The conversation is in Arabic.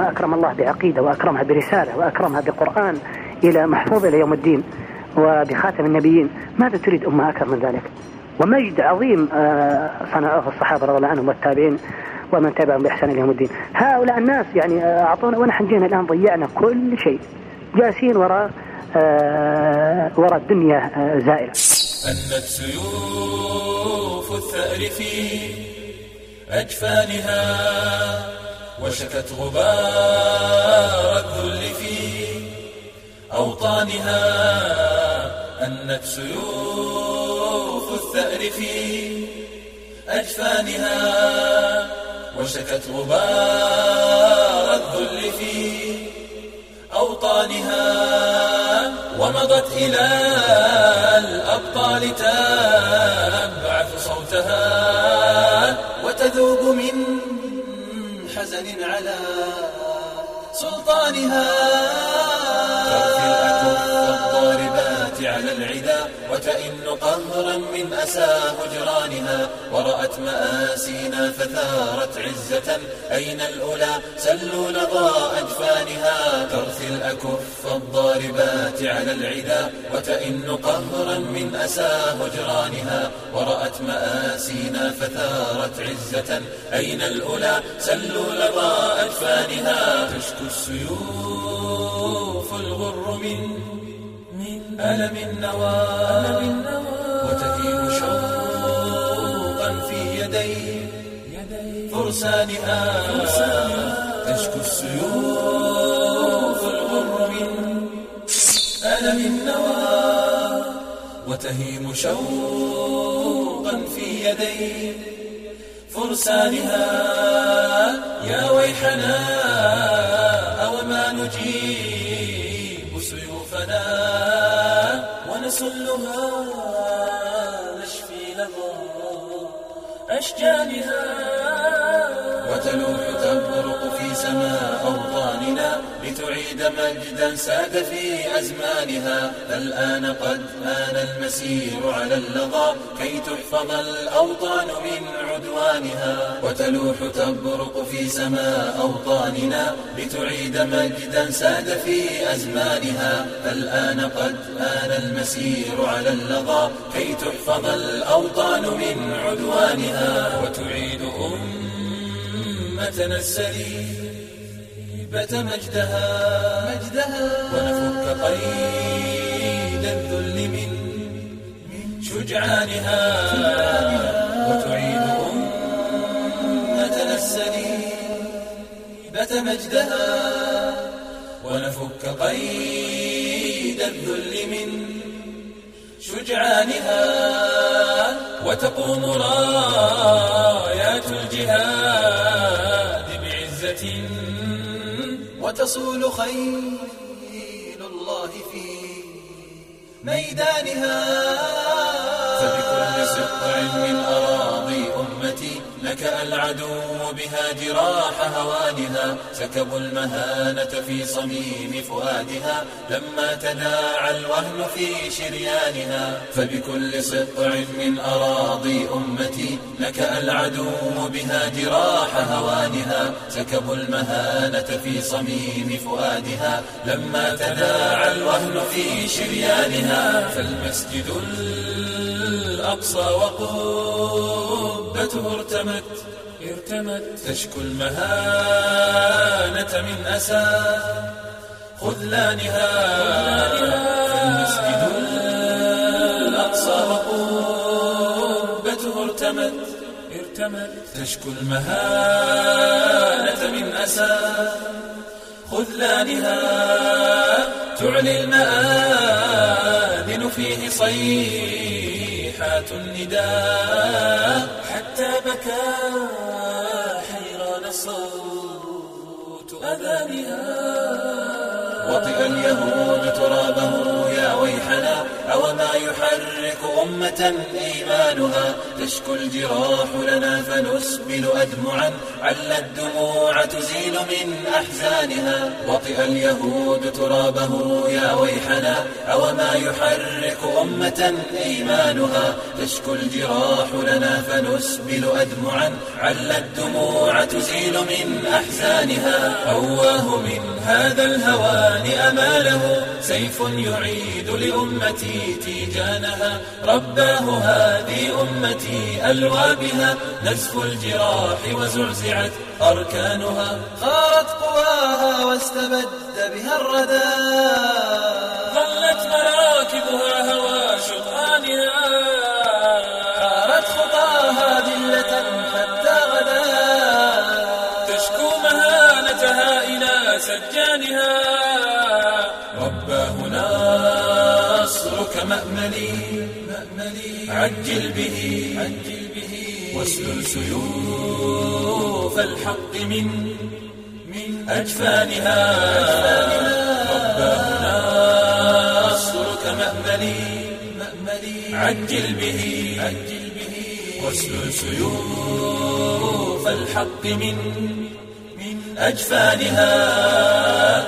أمة أكرم الله بعقيدة وأكرمها برسالة وأكرمها بقرآن إلى محفوظ إلى يوم الدين وبخاتم النبيين، ماذا تريد أمة أكثر من ذلك؟ ومجد عظيم صنعوه الصحابة رضي الله عنهم والتابعين ومن تبعهم بإحسان إلى يوم الدين. هؤلاء الناس يعني أعطونا ونحن جينا الآن ضيعنا كل شيء، جالسين وراء الدنيا زائلة. أنت سيوف الثأر في أجفانها وشكت غبار الذل في أوطانها. أنت سيوف الثأر في أجفانها وشكت غبار الذل في أوطانها. ومضت إلى الأبطال تبعث صوتها وتذوب من حزن على سلطانها. ترثي الأكف الضاربات على العدا وتئن قهرا من أسى هجرانها. ورأت مآسينا فثارت عزة، أين الأولى سلوا لظى أجفانها. ترثي الأكف الضاربات على العدا وتئن قهرا من أسى هجرانها. ورأت مآسينا فثارت عزة، أين الأولى سلوا لظى أجفانها. تشكو السيوف الغر من ألم النوى وتهيم شوقا في يدي فرسانها. تشكو السيوف الغر من ألم النوى وتهيم شوقا في يدي فرسانها. يا ويحنا أوما نجيب سيوفنا ونسلها نشفي لظى أشجانها. وتلوح تبرق في سماء أوطاننا لتعيد مجدا ساد في أزمانها. فالآن قد آن المسير على اللظى كي تحفظ الأوطان من عدوانها. وتلوح تبرق في سماء أوطاننا لتعيد مجدا ساد في أزمانها. فالآن قد آن المسير على اللظى كي تحفظ الأوطان من عدوانها. وتعيد أمتنا السليبة مجدها ونفك قيد الذل من شجعانها. وتعيد أمتنا السليبة مجدها ونفك قيد الذل من شجعانها. وتقوم رايات الجهاد بعزة وتصول خيل الله في ميدانها. فبكل سطع من أراضي أمتي لك العدو بها جراح هوانها. سكبوا المهانة في صميم فؤادها لما تداعى الوهن في شريانها. فبكل سطع من أراضي أمتي لك العدو بها جراح هوانها. سكبوا المهانة في صميم فؤادها لما تداعى الوهن في شريانها. فالمسجد الأقصى وقبته ارتمت تشكو المهانة من أسى خذلانها. فالمسجد الأقصى وقبته ارتمت تشكو المهانة من أسى خذلانها. تعلي المآذن فيه صيحات النداء حتى بكى حيران صوت أذانها. وطئ اليهود ترابه يا ويحنا أوما يحرك أمة إيمانها تشكو الجراح لنا فنسبل أدمعا عل الدموع تزيل من أحزانها وطئ اليهود ترابه يا ويحنا أوما يحرك أمة إيمانها تشكو الجراح لنا فنسبل أدمعا عل الدموع تزيل من أحزانها أواه من هذا الهوان أماله سيف يعيد لأمتي تيجانها رباه هذه أمتي ألوى بها نزف الجراح وزعزعت أركانها خارت قواها واستبد بها الردى ظلت مراكبها هوى شطآنها حارت خطاها ذلة حتى غدا تشكو مهانتها إلى سجانها رباه نصرك مأملي عجل به واسلل سيوف الحق من أجفانها رباه نصرك مأملي عجل به واسلل سيوف الحق من أجفانها